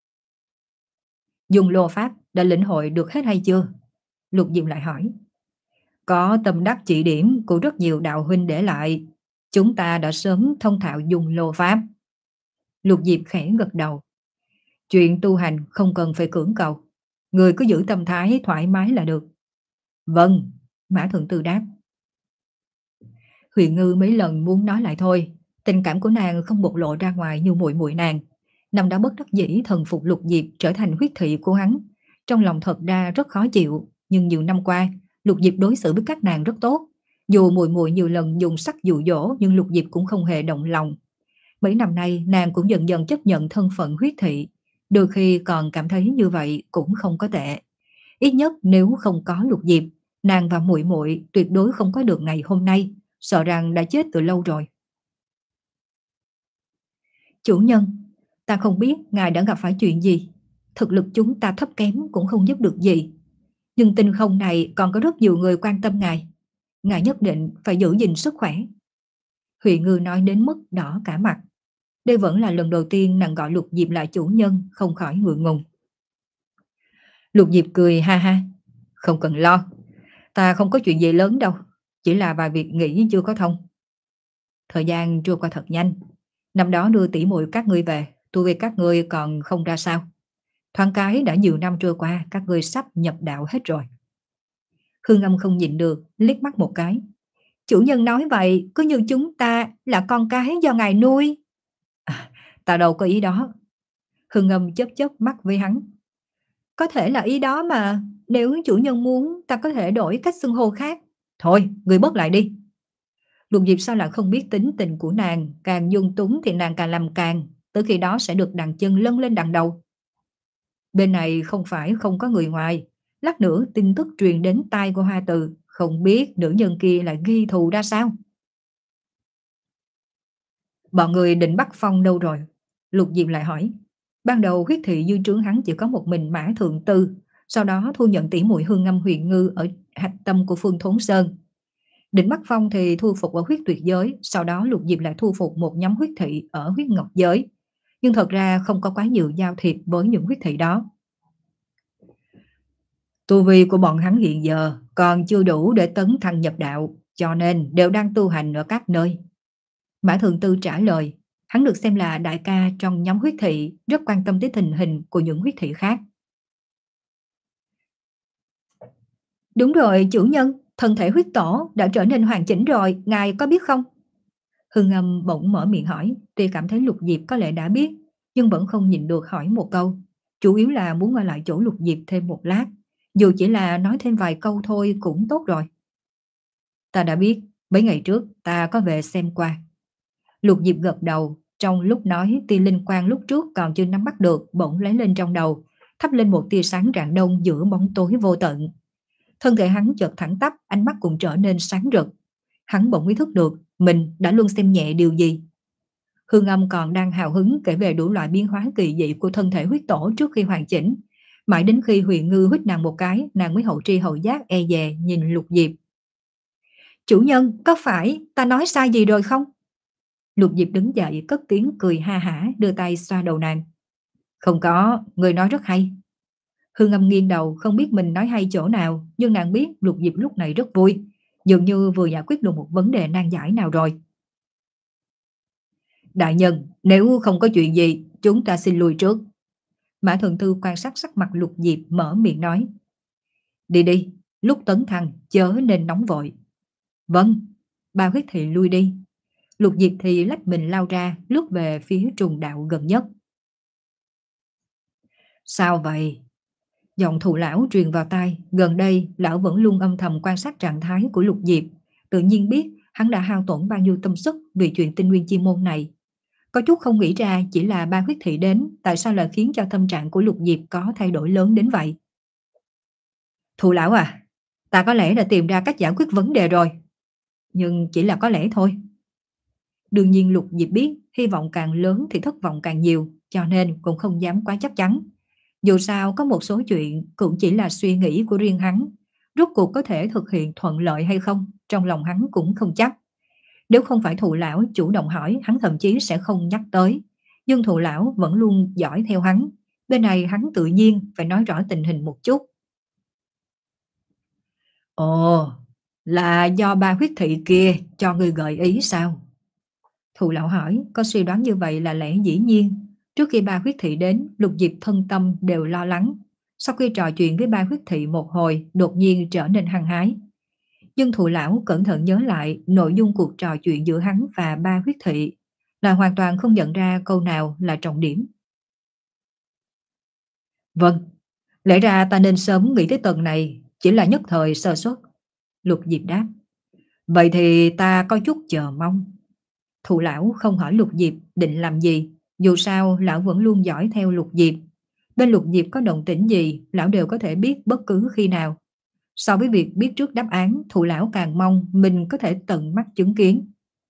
Speaker 1: Dùng lô pháp đã lĩnh hội được hết hay chưa? Lục Diệp lại hỏi. Có tâm đắc chỉ điểm của rất nhiều đạo huynh để lại, chúng ta đã sớm thông thạo dùng lô pháp. Lục Diệp khẽ gật đầu. Chuyện tu hành không cần phải cưỡng cầu, người cứ giữ tâm thái thoải mái là được. Vâng, Mã Thượng Tư đáp. Huyền Ngư mấy lần muốn nói lại thôi, tình cảm của nàng không bộc lộ ra ngoài như muội muội nàng. Năm đã bất đắc dĩ thần phục Lục Diệp trở thành huyết thị của hắn, trong lòng thật ra rất khó chịu, nhưng nhiều năm qua, Lục Diệp đối xử với các nàng rất tốt. Dù muội muội nhiều lần dùng sắc dụ dỗ, nhưng Lục Diệp cũng không hề động lòng. Mấy năm nay, nàng cũng dần dần chấp nhận thân phận huyết thị, đôi khi còn cảm thấy như vậy cũng không có tệ. Ít nhất nếu không có Lục Diệp, nàng và muội muội tuyệt đối không có được ngày hôm nay, sợ rằng đã chết từ lâu rồi. Chủ nhân, ta không biết ngài đã gặp phải chuyện gì. Thực lực chúng ta thấp kém cũng không giúp được gì. Nhưng tinh không này còn có rất nhiều người quan tâm ngài. Ngài nhất định phải giữ gìn sức khỏe. Huyền Ngư nói đến mức đỏ cả mặt. Đây vẫn là lần đầu tiên nàng gọi Lục Diệp là chủ nhân, không khỏi ngượng ngùng. Lục Diệp cười ha ha. Không cần lo, ta không có chuyện gì lớn đâu, chỉ là vài việc nghĩ chưa có thông. Thời gian trôi qua thật nhanh. Năm đó đưa tỷ muội các ngươi về, tu vi các ngươi còn không ra sao. Thoáng cái đã nhiều năm trôi qua, các ngươi sắp nhập đạo hết rồi. Hương Âm không nhịn được, liếc mắt một cái. Chủ nhân nói vậy, cứ như chúng ta là con cái do ngài nuôi. À, ta đâu có ý đó. Hương Âm chớp chớp mắt với hắn. Có thể là ý đó mà, nếu chủ nhân muốn, ta có thể đổi cách xưng hô khác. Thôi, người bớt lại đi. Lục Diệp sao lại không biết tính tình của nàng, càng dung túng thì nàng càng làm càng, tới khi đó sẽ được đằng chân lân lên đằng đầu. Bên này không phải không có người ngoài, lát nữa tin tức truyền đến tai của Hoa Từ, không biết nữ nhân kia lại ghi thù ra sao. Bọn người định bắt Phong đâu rồi? Lục Diệp lại hỏi. Ban đầu huyết thị dư trướng hắn chỉ có một mình Mã Thượng Tư, sau đó thu nhận tỷ muội Hương Ngâm Huyền Ngư ở hạch tâm của Phương Thốn Sơn. Định Bắc Phong thì thu phục ở huyết tuyệt giới, sau đó Lục Diệp lại thu phục một nhóm huyết thị ở huyết ngọc giới. Nhưng thật ra không có quá nhiều giao thiệp với những huyết thị đó. Tu vi của bọn hắn hiện giờ còn chưa đủ để tấn thăng nhập đạo, cho nên đều đang tu hành ở các nơi. Mã Thượng Tư trả lời, hắn được xem là đại ca trong nhóm huyết thị, rất quan tâm tới tình hình của những huyết thị khác. Đúng rồi chủ nhân, thân thể huyết tổ đã trở nên hoàn chỉnh rồi, ngài có biết không? Hương Âm bỗng mở miệng hỏi, tuy cảm thấy Lục Diệp có lẽ đã biết, nhưng vẫn không nhịn được hỏi một câu. Chủ yếu là muốn ở lại chỗ Lục Diệp thêm một lát, dù chỉ là nói thêm vài câu thôi cũng tốt rồi. Ta đã biết, mấy ngày trước ta có về xem qua. Lục Diệp gật đầu, trong lúc nói tia linh quang lúc trước còn chưa nắm bắt được bỗng lấy lên trong đầu, thắp lên một tia sáng rạng đông giữa bóng tối vô tận. Thân thể hắn chợt thẳng tắp, ánh mắt cũng trở nên sáng rực. Hắn bỗng ý thức được mình đã luôn xem nhẹ điều gì. Hương Âm còn đang hào hứng kể về đủ loại biến hóa kỳ dị của thân thể huyết tổ trước khi hoàn chỉnh. Mãi đến khi Huyền Ngư huýt nàng một cái, nàng mới hậu tri hậu giác e dè nhìn Lục Diệp. Chủ nhân, có phải ta nói sai gì rồi không? Lục Diệp đứng dậy cất tiếng cười ha hả, đưa tay xoa đầu nàng. Không có, người nói rất hay. Hương Âm nghiêng đầu, không biết mình nói hay chỗ nào, nhưng nàng biết Lục Diệp lúc này rất vui, dường như vừa giải quyết được một vấn đề nan giải nào rồi. Đại nhân, nếu không có chuyện gì, chúng ta xin lui trước. Mã Thượng Thư quan sát sắc mặt Lục Diệp, mở miệng nói. Đi đi, lúc tấn thăng chớ nên nóng vội. Vâng, ba huyết thị lui đi. Lục Diệp thì lách mình lao ra, lướt về phía trùng đạo gần nhất. Sao vậy? Giọng Thụ lão truyền vào tai, gần đây lão vẫn luôn âm thầm quan sát trạng thái của Lục Diệp, tự nhiên biết hắn đã hao tổn bao nhiêu tâm sức vì chuyện tinh nguyên chi môn này. Có chút không nghĩ ra chỉ là ba huyết thị đến, tại sao lại khiến cho tâm trạng của Lục Diệp có thay đổi lớn đến vậy? Thụ lão à, ta có lẽ đã tìm ra cách giải quyết vấn đề rồi. Nhưng chỉ là có lẽ thôi. Đương nhiên Lục Diệp biết, hy vọng càng lớn thì thất vọng càng nhiều, cho nên cũng không dám quá chắc chắn. Dù sao có một số chuyện cũng chỉ là suy nghĩ của riêng hắn, rốt cuộc có thể thực hiện thuận lợi hay không, trong lòng hắn cũng không chắc. Nếu không phải thụ lão chủ động hỏi, hắn thậm chí sẽ không nhắc tới. Nhưng thụ lão vẫn luôn dõi theo hắn. Bên này hắn tự nhiên phải nói rõ tình hình một chút. Ồ, là do ba huyết thị kia cho người gợi ý sao? Thụ lão hỏi, có suy đoán như vậy là lẽ dĩ nhiên. Trước khi ba huyết thị đến, Lục Diệp thân tâm đều lo lắng. Sau khi trò chuyện với ba huyết thị một hồi, đột nhiên trở nên hăng hái. Nhưng thụ lão cẩn thận nhớ lại nội dung cuộc trò chuyện giữa hắn và ba huyết thị, là hoàn toàn không nhận ra câu nào là trọng điểm. Vâng, lẽ ra ta nên sớm nghĩ tới tầng này, chỉ là nhất thời sơ suất. Lục Diệp đáp. Vậy thì ta có chút chờ mong. Thụ lão không hỏi Lục Diệp định làm gì, dù sao lão vẫn luôn dõi theo Lục Diệp. Bên Lục Diệp có động tĩnh gì, lão đều có thể biết bất cứ khi nào. So với việc biết trước đáp án, thụ lão càng mong mình có thể tận mắt chứng kiến.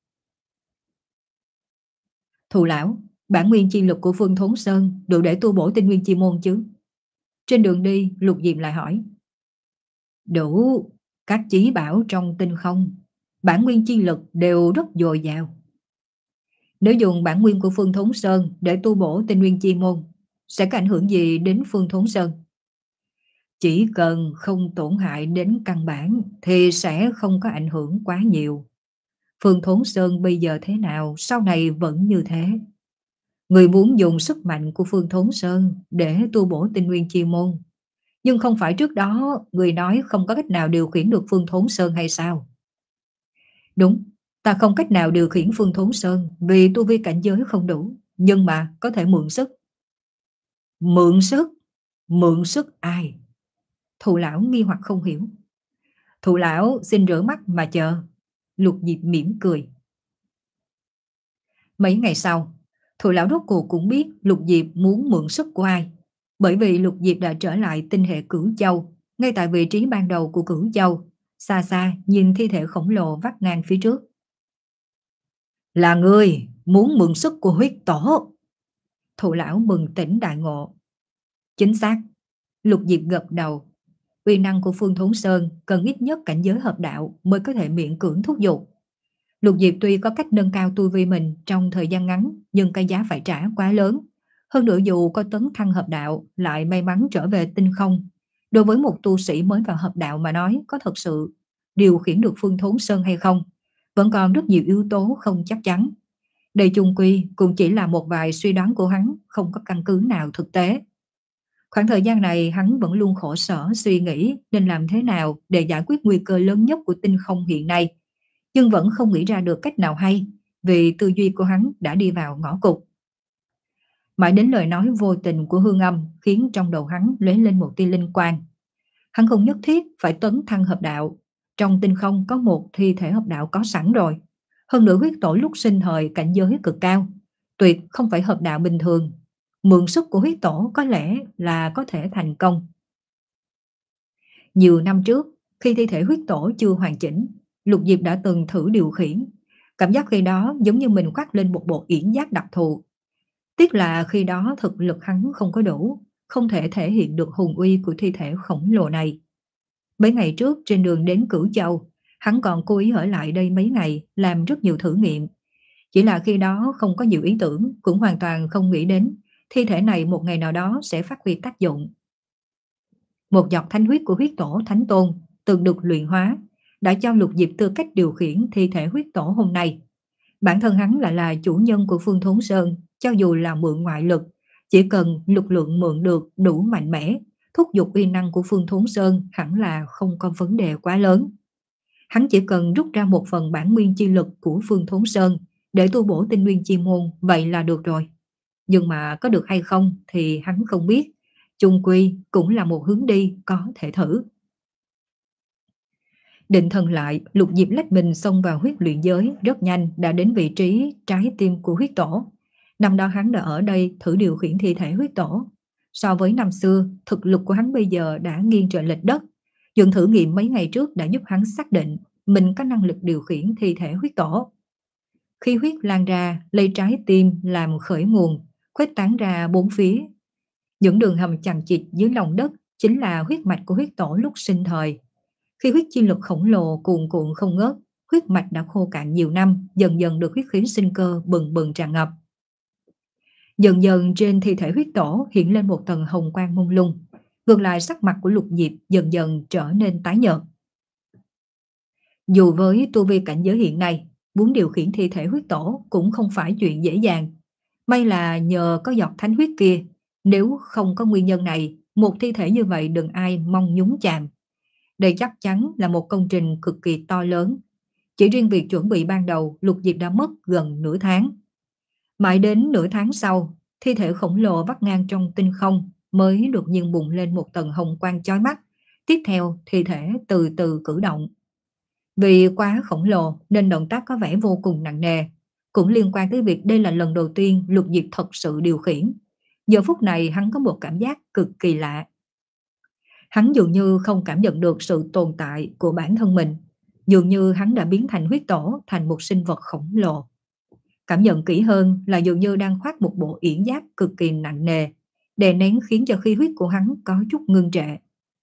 Speaker 1: Thụ lão, bản nguyên chi lực của Phương Thốn Sơn đủ để tu bổ tinh nguyên chi môn chứ? Trên đường đi, Lục Diệp lại hỏi. Đủ, các chí bảo trong tinh không, bản nguyên chi lực đều rất dồi dào. Nếu dùng bản nguyên của Phương Thốn Sơn để tu bổ tinh nguyên chi môn, sẽ có ảnh hưởng gì đến Phương Thốn Sơn? Chỉ cần không tổn hại đến căn bản thì sẽ không có ảnh hưởng quá nhiều. Phương Thốn Sơn bây giờ thế nào, sau này vẫn như thế. Người muốn dùng sức mạnh của Phương Thốn Sơn để tu bổ tinh nguyên chi môn, nhưng không phải trước đó người nói không có cách nào điều khiển được Phương Thốn Sơn hay sao? Đúng, ta không cách nào điều khiển Phương Thốn Sơn vì tu vi cảnh giới không đủ, nhưng mà có thể mượn sức. Mượn sức? Mượn sức ai? Thụ lão nghi hoặc không hiểu. Thụ lão xin rửa mắt mà chờ. Lục Diệp mỉm cười. Mấy ngày sau, thụ lão rốt cuộc cũng biết Lục Diệp muốn mượn sức của ai. Bởi vì Lục Diệp đã trở lại tinh hệ Cửu Châu, ngay tại vị trí ban đầu của Cửu Châu, xa xa nhìn thi thể khổng lồ vắt ngang phía trước. Là người muốn mượn sức của huyết tổ. Thụ lão mừng tỉnh đại ngộ. Chính xác. Lục Diệp gật đầu. Uy năng của Phương Thốn Sơn cần ít nhất cảnh giới hợp đạo mới có thể miễn cưỡng thúc giục. Lục Diệp tuy có cách nâng cao tu vi mình trong thời gian ngắn, nhưng cái giá phải trả quá lớn. Hơn nữa dù có tấn thăng hợp đạo, lại may mắn trở về tinh không. Đối với một tu sĩ mới vào hợp đạo mà nói, có thật sự điều khiển được Phương Thốn Sơn hay không? Vẫn còn rất nhiều yếu tố không chắc chắn. Đây chung quy cũng chỉ là một vài suy đoán của hắn, không có căn cứ nào thực tế. Khoảng thời gian này hắn vẫn luôn khổ sở suy nghĩ nên làm thế nào để giải quyết nguy cơ lớn nhất của tinh không hiện nay, nhưng vẫn không nghĩ ra được cách nào hay, vì tư duy của hắn đã đi vào ngõ cụt. Mãi đến lời nói vô tình của Hương Âm khiến trong đầu hắn lóe lên một tia linh quang. Hắn không nhất thiết phải tấn thăng hợp đạo, trong tinh không có một thi thể hợp đạo có sẵn rồi. Hơn nữa huyết tổ lúc sinh thời cảnh giới cực cao, tuyệt không phải hợp đạo bình thường. Mượn sức của huyết tổ có lẽ là có thể thành công. Nhiều năm trước, khi thi thể huyết tổ chưa hoàn chỉnh, Lục Diệp đã từng thử điều khiển. Cảm giác khi đó giống như mình khoác lên một bộ yểm giáp đặc thù. Tiếc là khi đó thực lực hắn không có đủ, không thể thể hiện được hùng uy của thi thể khổng lồ này. Mấy ngày trước trên đường đến Cửu Châu, hắn còn cố ý ở lại đây mấy ngày làm rất nhiều thử nghiệm. Chỉ là khi đó không có nhiều ý tưởng, cũng hoàn toàn không nghĩ đến thi thể này một ngày nào đó sẽ phát huy tác dụng. Một giọt thánh huyết của huyết tổ thánh tôn từng được luyện hóa, đã cho Lục Diệp tư cách điều khiển thi thể huyết tổ hôm nay. Bản thân hắn lại là chủ nhân của Phương Thốn Sơn, cho dù là mượn ngoại lực, chỉ cần lực lượng mượn được đủ mạnh mẽ, thúc giục uy năng của Phương Thốn Sơn hẳn là không có vấn đề quá lớn. Hắn chỉ cần rút ra một phần bản nguyên chi lực của Phương Thốn Sơn để tu bổ tinh nguyên chi môn, vậy là được rồi. Nhưng mà có được hay không thì hắn không biết, chung quy cũng là một hướng đi có thể thử. Định thần lại, Lục Diệp lách mình xông vào huyết luyện giới, rất nhanh đã đến vị trí trái tim của huyết tổ. Năm đó hắn đã ở đây thử điều khiển thi thể huyết tổ. So với năm xưa, thực lực của hắn bây giờ đã nghiêng trời lệch đất. Những thử nghiệm mấy ngày trước đã giúp hắn xác định mình có năng lực điều khiển thi thể huyết tổ. Khi huyết lan ra, lấy trái tim làm khởi nguồn, khuếch tán ra bốn phía. Những đường hầm chằng chịt dưới lòng đất chính là huyết mạch của huyết tổ lúc sinh thời. Khi huyết chi lực khổng lồ cuồn cuộn không ngớt, huyết mạch đã khô cạn nhiều năm, dần dần được huyết khí sinh cơ bừng bừng tràn ngập. Dần dần trên thi thể huyết tổ hiện lên một tầng hồng quang mông lung. Ngược lại sắc mặt của Lục Diệp dần dần trở nên tái nhợt. Dù với tu vi cảnh giới hiện nay, muốn điều khiển thi thể huyết tổ cũng không phải chuyện dễ dàng. May là nhờ có giọt thánh huyết kia, nếu không có nguyên nhân này, một thi thể như vậy đừng ai mong nhúng chạm. Đây chắc chắn là một công trình cực kỳ to lớn. Chỉ riêng việc chuẩn bị ban đầu, Lục Diệp đã mất gần nửa tháng. Mãi đến nửa tháng sau, thi thể khổng lồ vắt ngang trong tinh không mới đột nhiên bùng lên một tầng hồng quang chói mắt. Tiếp theo, thi thể từ từ cử động. Vì quá khổng lồ nên động tác có vẻ vô cùng nặng nề. Cũng liên quan tới việc đây là lần đầu tiên Lục Diệp thật sự điều khiển. Giờ phút này hắn có một cảm giác cực kỳ lạ. Hắn dường như không cảm nhận được sự tồn tại của bản thân mình. Dường như hắn đã biến thành huyết tổ, thành một sinh vật khổng lồ. Cảm nhận kỹ hơn là dường như đang khoác một bộ yển giáp cực kỳ nặng nề, đè nén khiến cho khí huyết của hắn có chút ngưng trệ.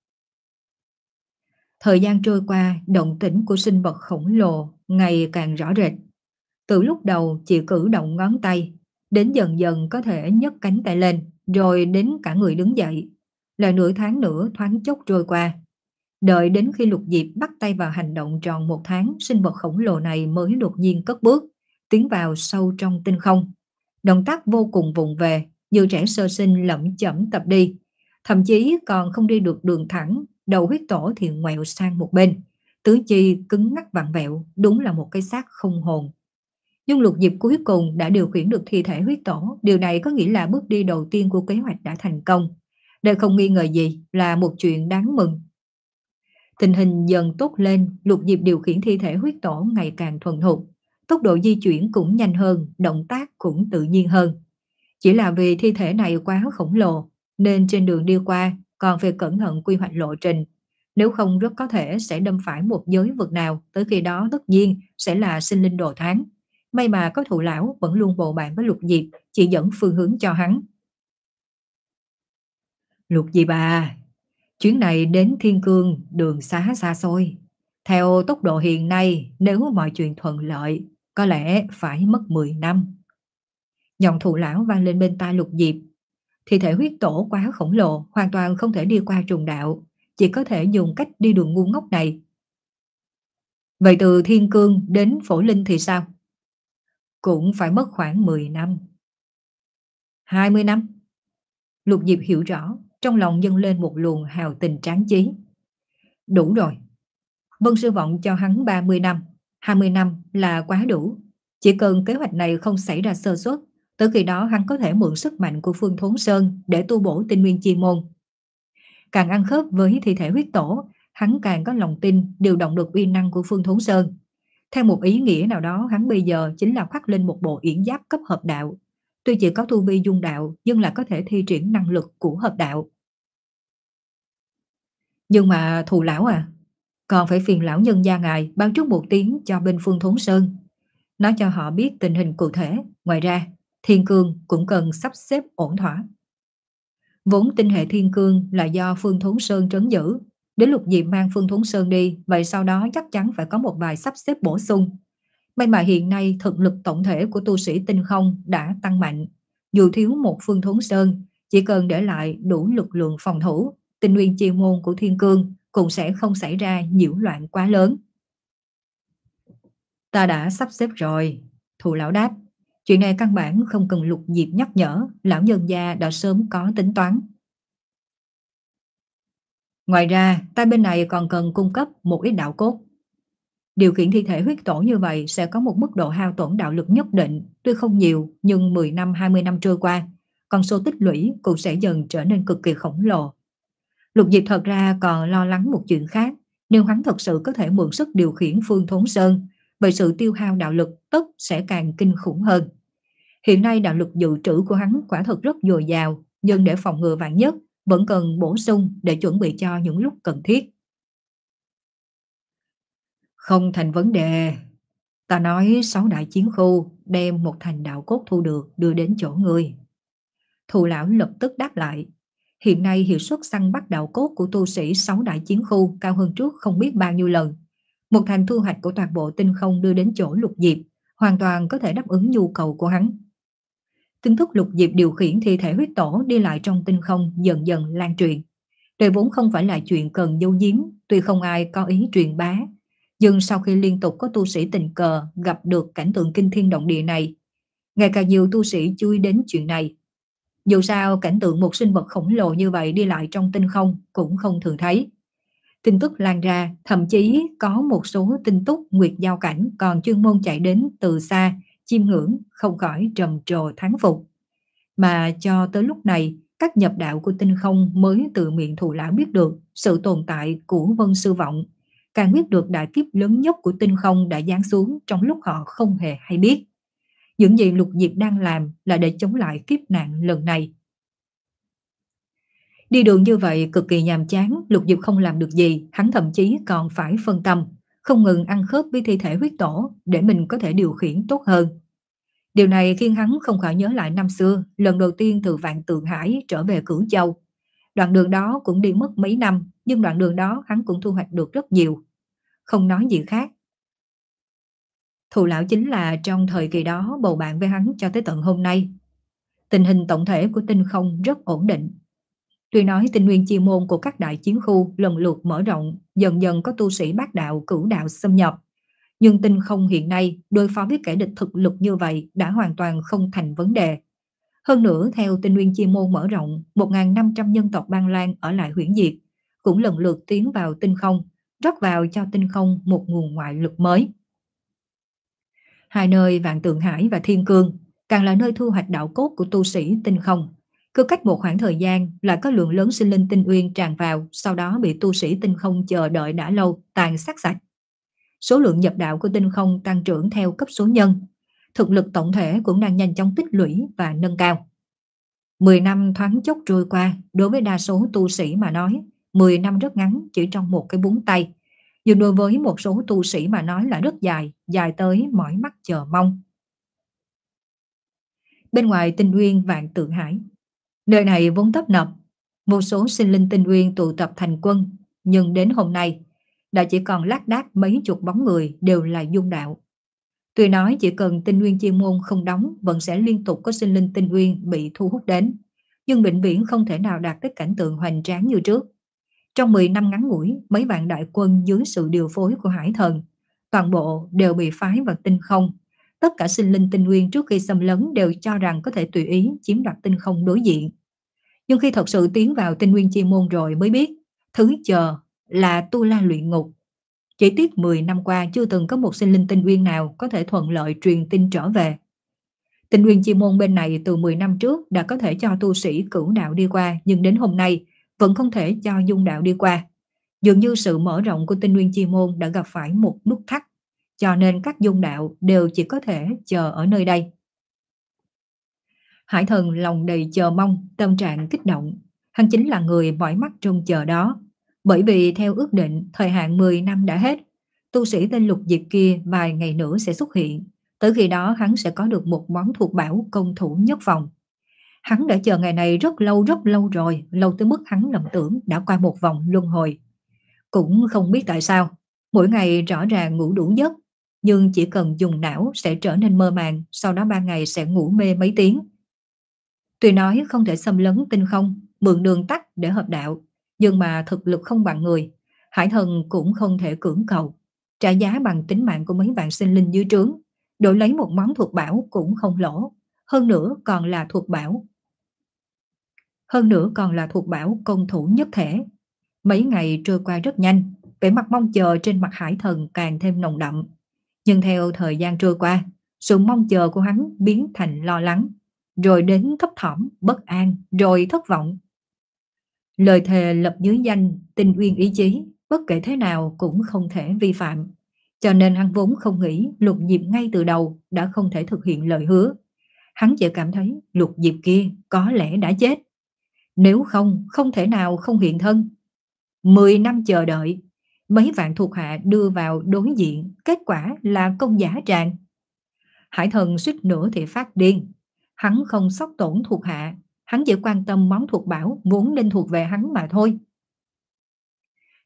Speaker 1: Thời gian trôi qua, động tĩnh của sinh vật khổng lồ ngày càng rõ rệt. Từ lúc đầu chỉ cử động ngón tay, đến dần dần có thể nhấc cánh tay lên, rồi đến cả người đứng dậy. Là nửa tháng nữa thoáng chốc trôi qua. Đợi đến khi Lục Diệp bắt tay vào hành động tròn một tháng, sinh vật khổng lồ này mới đột nhiên cất bước, tiến vào sâu trong tinh không. Động tác vô cùng vụng về, như trẻ sơ sinh lẩm chẩm tập đi. Thậm chí còn không đi được đường thẳng, đầu huyết tổ thì ngoẹo sang một bên. Tứ chi cứng ngắc vặn vẹo, đúng là một cái xác không hồn. Nhưng Lục Diệp cuối cùng đã điều khiển được thi thể huyết tổ. Điều này có nghĩa là bước đi đầu tiên của kế hoạch đã thành công. Đây không nghi ngờ gì là một chuyện đáng mừng. Tình hình dần tốt lên, Lục Diệp điều khiển thi thể huyết tổ ngày càng thuần thục. Tốc độ di chuyển cũng nhanh hơn, động tác cũng tự nhiên hơn. Chỉ là vì thi thể này quá khổng lồ, nên trên đường đi qua còn phải cẩn thận quy hoạch lộ trình. Nếu không rất có thể sẽ đâm phải một giới vực nào, tới khi đó tất nhiên sẽ là sinh linh đồ thán. May mà có Thụ lão vẫn luôn bầu bạn với Lục Diệp, chỉ dẫn phương hướng cho hắn. Lục Diệp à, chuyến này đến Thiên Cương đường xá xa xôi. Theo tốc độ hiện nay, nếu mọi chuyện thuận lợi, có lẽ phải mất mười năm. Giọng Thụ lão vang lên bên tai Lục Diệp. Thi thể huyết tổ quá khổng lồ, hoàn toàn không thể đi qua trùng đạo, chỉ có thể dùng cách đi đường ngu ngốc này. Vậy từ Thiên Cương đến Phổ Linh thì sao? Cũng phải mất khoảng mười năm. hai mươi năm? Lục Diệp hiểu rõ, trong lòng dâng lên một luồng hào tình tráng chí. Đủ rồi. Vân Sư Vọng cho hắn ba mươi năm, hai mươi năm là quá đủ. Chỉ cần kế hoạch này không xảy ra sơ suất, tới khi đó hắn có thể mượn sức mạnh của Phương Thốn Sơn để tu bổ tinh nguyên chi môn. Càng ăn khớp với thi thể huyết tổ, hắn càng có lòng tin điều động được uy năng của Phương Thốn Sơn. Theo một ý nghĩa nào đó, hắn bây giờ chính là khoác lên một bộ yển giáp cấp hợp đạo. Tuy chỉ có tu vi dung đạo, nhưng là có thể thi triển năng lực của hợp đạo. Nhưng mà Thù lão à, còn phải phiền lão nhân gia ngài báo trước một tiếng cho bên Phương Thốn Sơn, nói cho họ biết tình hình cụ thể. Ngoài ra, Thiên Cương cũng cần sắp xếp ổn thỏa. Vốn tinh hệ Thiên Cương là do Phương Thốn Sơn trấn giữ. Đến Lục Diệp mang Phương Thốn Sơn đi, vậy sau đó chắc chắn phải có một vài sắp xếp bổ sung. May mà hiện nay thực lực tổng thể của tu sĩ tinh không đã tăng mạnh. Dù thiếu một Phương Thốn Sơn, chỉ cần để lại đủ lực lượng phòng thủ, tinh nguyên chi môn của Thiên Cương cũng sẽ không xảy ra nhiễu loạn quá lớn. Ta đã sắp xếp rồi, Thù lão đáp. Chuyện này căn bản không cần Lục Diệp nhắc nhở, lão nhân gia đã sớm có tính toán. Ngoài ra, ta bên này còn cần cung cấp một ít đạo cốt. Điều khiển thi thể huyết tổ như vậy sẽ có một mức độ hao tổn đạo lực nhất định, tuy không nhiều, nhưng mười năm hai mươi năm trôi qua, con số tích lũy cũng sẽ dần trở nên cực kỳ khổng lồ. Lục Diệp thật ra còn lo lắng một chuyện khác, nếu hắn thật sự có thể mượn sức điều khiển Phương Thốn Sơn, vậy sự tiêu hao đạo lực tất sẽ càng kinh khủng hơn. Hiện nay đạo lực dự trữ của hắn quả thật rất dồi dào, nhưng để phòng ngừa vạn nhất, vẫn cần bổ sung để chuẩn bị cho những lúc cần thiết. Không thành vấn đề. Ta nói sáu đại chiến khu đem một thành đạo cốt thu được đưa đến chỗ ngươi. Thù lão lập tức đáp lại. Hiện nay hiệu suất săn bắt đạo cốt của tu sĩ sáu đại chiến khu cao hơn trước không biết bao nhiêu lần. Một thành thu hoạch của toàn bộ tinh không đưa đến chỗ Lục Diệp, hoàn toàn có thể đáp ứng nhu cầu của hắn. Tin tức Lục Diệp điều khiển thi thể huyết tổ đi lại trong tinh không dần dần lan truyền. Đây vốn không phải là chuyện cần giấu giếm, tuy không ai có ý truyền bá. Nhưng sau khi liên tục có tu sĩ tình cờ gặp được cảnh tượng kinh thiên động địa này, ngày càng nhiều tu sĩ chú ý đến chuyện này. Dù sao, cảnh tượng một sinh vật khổng lồ như vậy đi lại trong tinh không cũng không thường thấy. Tin tức lan ra, thậm chí có một số tin tức nguyệt giao cảnh còn chuyên môn chạy đến từ xa, chiêm ngưỡng, không khỏi trầm trồ thán phục. Mà cho tới lúc này, các nhập đạo của tinh không mới từ miệng Thù Lão biết được sự tồn tại của Vân Sư Vọng, càng biết được đại kiếp lớn nhất của tinh không đã giáng xuống trong lúc họ không hề hay biết. Những gì Lục Diệp đang làm là để chống lại kiếp nạn lần này. Đi đường như vậy cực kỳ nhàm chán, Lục Diệp không làm được gì, hắn thậm chí còn phải phân tâm, không ngừng ăn khớp với thi thể huyết tổ để mình có thể điều khiển tốt hơn. Điều này khiến hắn không khỏi nhớ lại năm xưa, lần đầu tiên từ Vạn Tượng Hải trở về Cửu Châu. Đoạn đường đó cũng đi mất mấy năm, nhưng đoạn đường đó hắn cũng thu hoạch được rất nhiều. Không nói gì khác, Thù Lão chính là trong thời kỳ đó bầu bạn với hắn cho tới tận hôm nay. Tình hình tổng thể của tinh không rất ổn định. Tuy nói tinh nguyên chi môn của các đại chiến khu lần lượt mở rộng, dần dần có tu sĩ bát đạo, cửu đạo xâm nhập. Nhưng tinh không hiện nay đối phó với kẻ địch thực lực như vậy đã hoàn toàn không thành vấn đề. Hơn nữa, theo tinh nguyên chi môn mở rộng, một nghìn năm trăm nhân tộc Ban Lan ở lại Huyễn Diệt cũng lần lượt tiến vào tinh không, rót vào cho tinh không một nguồn ngoại lực mới. Hai nơi Vạn Tượng Hải và Thiên Cương càng là nơi thu hoạch đạo cốt của tu sĩ tinh không. Cứ cách một khoảng thời gian lại có lượng lớn sinh linh tinh uyên tràn vào, sau đó bị tu sĩ tinh không chờ đợi đã lâu tàn sát sạch. Số lượng nhập đạo của tinh không tăng trưởng theo cấp số nhân, thực lực tổng thể cũng đang nhanh chóng tích lũy và nâng cao. Mười năm thoáng chốc trôi qua, đối với đa số tu sĩ mà nói, mười năm rất ngắn chỉ trong một cái búng tay. Nhưng đối với một số tu sĩ mà nói là rất dài, dài tới mỏi mắt chờ mong. Bên ngoài tinh uyên Vạn Tượng Hải, nơi này vốn tấp nập, vô số sinh linh tinh uyên tụ tập thành quân, nhưng đến hôm nay đã chỉ còn lác đác mấy chục bóng người đều là dung đạo. Tuy nói chỉ cần tinh uyên chi môn không đóng vẫn sẽ liên tục có sinh linh tinh uyên bị thu hút đến, nhưng vĩnh viễn không thể nào đạt tới cảnh tượng hoành tráng như trước. Trong mười năm ngắn ngủi, mấy vạn đại quân dưới sự điều phối của Hải Thần, toàn bộ đều bị phái vào tinh không. Tất cả sinh linh tinh uyên trước khi xâm lấn đều cho rằng có thể tùy ý chiếm đoạt tinh không đối diện. Nhưng khi thật sự tiến vào tinh nguyên chi môn rồi mới biết, thứ chờ là tu la luyện ngục. Chỉ tiếc mười năm qua chưa từng có một sinh linh tinh uyên nào có thể thuận lợi truyền tin trở về. Tinh nguyên chi môn bên này từ mười năm trước đã có thể cho tu sĩ cửu đạo đi qua, nhưng đến hôm nay vẫn không thể cho dung đạo đi qua. Dường như sự mở rộng của tinh nguyên chi môn đã gặp phải một nút thắt, cho nên các dung đạo đều chỉ có thể chờ ở nơi đây. Hải Thần lòng đầy chờ mong, tâm trạng kích động. Hắn chính là người mỏi mắt trông chờ đó. Bởi vì theo ước định, thời hạn mười năm đã hết. Tu sĩ tên Lục Diệp kia vài ngày nữa sẽ xuất hiện. Tới khi đó hắn sẽ có được một món thuộc bảo công thủ nhất phòng. Hắn đã chờ ngày này rất lâu rất lâu rồi, lâu tới mức hắn lầm tưởng đã qua một vòng luân hồi. Cũng không biết tại sao, mỗi ngày rõ ràng ngủ đủ giấc, nhưng chỉ cần dùng não sẽ trở nên mơ màng, sau đó ba ngày sẽ ngủ mê mấy tiếng. Tuy nói không thể xâm lấn tinh không, mượn đường tắt để hợp đạo, nhưng mà thực lực không bằng người, Hải Thần cũng không thể cưỡng cầu, trả giá bằng tính mạng của mấy vạn sinh linh dưới trướng, đổi lấy một món thuộc bảo cũng không lỗ, hơn nữa còn là thuộc bảo. Hơn nữa còn là thuộc bảo công thủ nhất thể. Mấy ngày trôi qua rất nhanh, vẻ mặt mong chờ trên mặt Hải Thần càng thêm nồng đậm. Nhưng theo thời gian trôi qua, sự mong chờ của hắn biến thành lo lắng, rồi đến thấp thỏm, bất an, rồi thất vọng. Lời thề lập dưới danh tinh uyên ý chí, bất kể thế nào cũng không thể vi phạm. Cho nên hắn vốn không nghĩ Lục Diệp ngay từ đầu đã không thể thực hiện lời hứa. Hắn chỉ cảm thấy Lục Diệp kia có lẽ đã chết. Nếu không, không thể nào không hiện thân. Mười năm chờ đợi, mấy vạn thuộc hạ đưa vào đối diện, kết quả là công giả tràng. Hải Thần suýt nữa thì phát điên. Hắn không sốc tổn thuộc hạ, hắn chỉ quan tâm món thuộc bảo vốn nên thuộc về hắn mà thôi.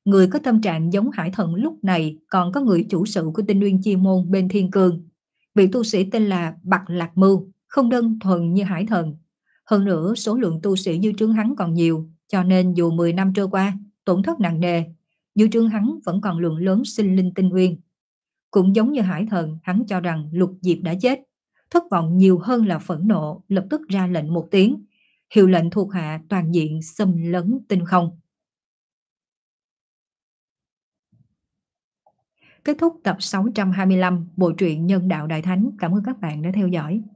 Speaker 1: Người có tâm trạng giống Hải Thần lúc này còn có người chủ sự của tinh nguyên chi môn bên Thiên Cương. Vị tu sĩ tên là Bạch Lạc Mưu, không đơn thuần như Hải Thần. Hơn nữa số lượng tu sĩ dưới trướng hắn còn nhiều, cho nên dù mười năm trôi qua, tổn thất nặng nề, dưới trướng hắn vẫn còn lượng lớn sinh linh tinh nguyên. Cũng giống như Hải Thần, hắn cho rằng Lục Diệp đã chết. Thất vọng nhiều hơn là phẫn nộ, lập tức ra lệnh một tiếng. Hiệu lệnh thuộc hạ toàn diện xâm lấn tinh không. Kết thúc tập sáu trăm hai mươi lăm bộ truyện Nhân đạo Đại Thánh. Cảm ơn các bạn đã theo dõi.